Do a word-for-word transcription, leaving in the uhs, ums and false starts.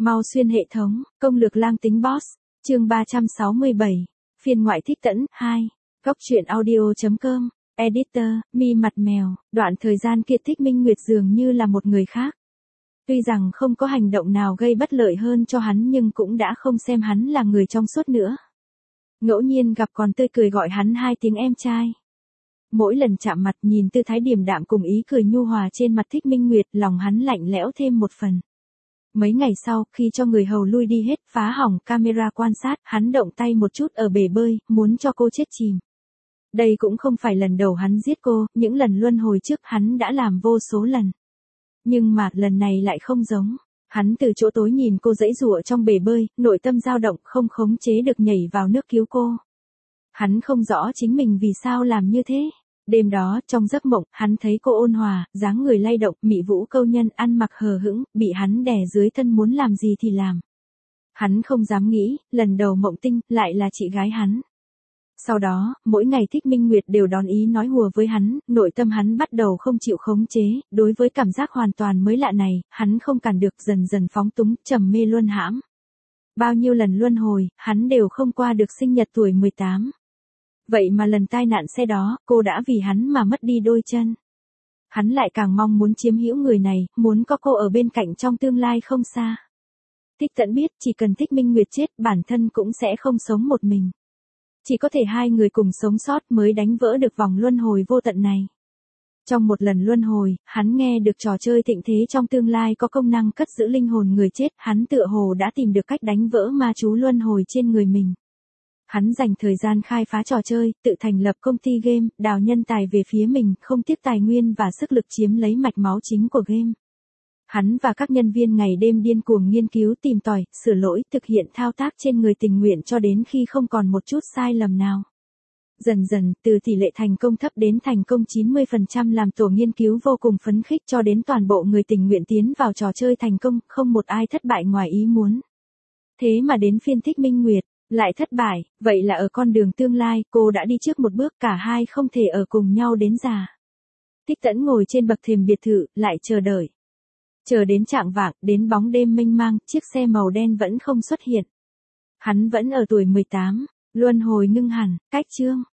Mau xuyên hệ thống, công lược lang tính boss, chương ba trăm sáu mươi bảy, phiên ngoại thích tẫn, hai, góc truyện audio.com, editor, mi mặt mèo, đoạn thời gian kia Thích Minh Nguyệt dường như là một người khác. Tuy rằng không có hành động nào gây bất lợi hơn cho hắn nhưng cũng đã không xem hắn là người trong suốt nữa. Ngẫu nhiên gặp còn tươi cười gọi hắn hai tiếng em trai. Mỗi lần chạm mặt nhìn tư thái điềm đạm cùng ý cười nhu hòa trên mặt Thích Minh Nguyệt, lòng hắn lạnh lẽo thêm một phần. Mấy ngày sau, khi cho người hầu lui đi hết, phá hỏng camera quan sát, hắn động tay một chút ở bể bơi, muốn cho cô chết chìm. Đây cũng không phải lần đầu hắn giết cô, những lần luân hồi trước hắn đã làm vô số lần. Nhưng mà, lần này lại không giống. Hắn từ chỗ tối nhìn cô giãy giụa trong bể bơi, nội tâm dao động, không khống chế được nhảy vào nước cứu cô. Hắn không rõ chính mình vì sao làm như thế. Đêm đó, trong giấc mộng, hắn thấy cô ôn hòa, dáng người lay động, mị vũ câu nhân, ăn mặc hờ hững, bị hắn đè dưới thân muốn làm gì thì làm. Hắn không dám nghĩ, lần đầu mộng tinh, lại là chị gái hắn. Sau đó, mỗi ngày Thích Minh Nguyệt đều đón ý nói hùa với hắn, nội tâm hắn bắt đầu không chịu khống chế, đối với cảm giác hoàn toàn mới lạ này, hắn không cản được, dần dần phóng túng, trầm mê luân hãm. Bao nhiêu lần luân hồi, hắn đều không qua được sinh nhật tuổi mười tám. Vậy mà lần tai nạn xe đó, cô đã vì hắn mà mất đi đôi chân. Hắn lại càng mong muốn chiếm hữu người này, muốn có cô ở bên cạnh trong tương lai không xa. Thích Tẫn biết, chỉ cần Thích Minh Nguyệt chết, bản thân cũng sẽ không sống một mình. Chỉ có thể hai người cùng sống sót mới đánh vỡ được vòng luân hồi vô tận này. Trong một lần luân hồi, hắn nghe được trò chơi thịnh thế trong tương lai có công năng cất giữ linh hồn người chết, hắn tựa hồ đã tìm được cách đánh vỡ ma chú luân hồi trên người mình. Hắn dành thời gian khai phá trò chơi, tự thành lập công ty game, đào nhân tài về phía mình, không tiếc tài nguyên và sức lực chiếm lấy mạch máu chính của game. Hắn và các nhân viên ngày đêm điên cuồng nghiên cứu, tìm tòi, sửa lỗi, thực hiện thao tác trên người tình nguyện cho đến khi không còn một chút sai lầm nào. Dần dần, từ tỷ lệ thành công thấp đến thành công chín mươi phần trăm, làm tổ nghiên cứu vô cùng phấn khích, cho đến toàn bộ người tình nguyện tiến vào trò chơi thành công, không một ai thất bại ngoài ý muốn. Thế mà đến phiên Thích Minh Nguyệt lại thất bại, vậy là ở con đường tương lai, cô đã đi trước một bước, cả hai không thể ở cùng nhau đến già. Thích Tẫn ngồi trên bậc thềm biệt thự, lại chờ đợi. Chờ đến chạng vạng, đến bóng đêm mênh mang, chiếc xe màu đen vẫn không xuất hiện. Hắn vẫn ở tuổi mười tám, luân hồi ngưng hẳn, cách chương,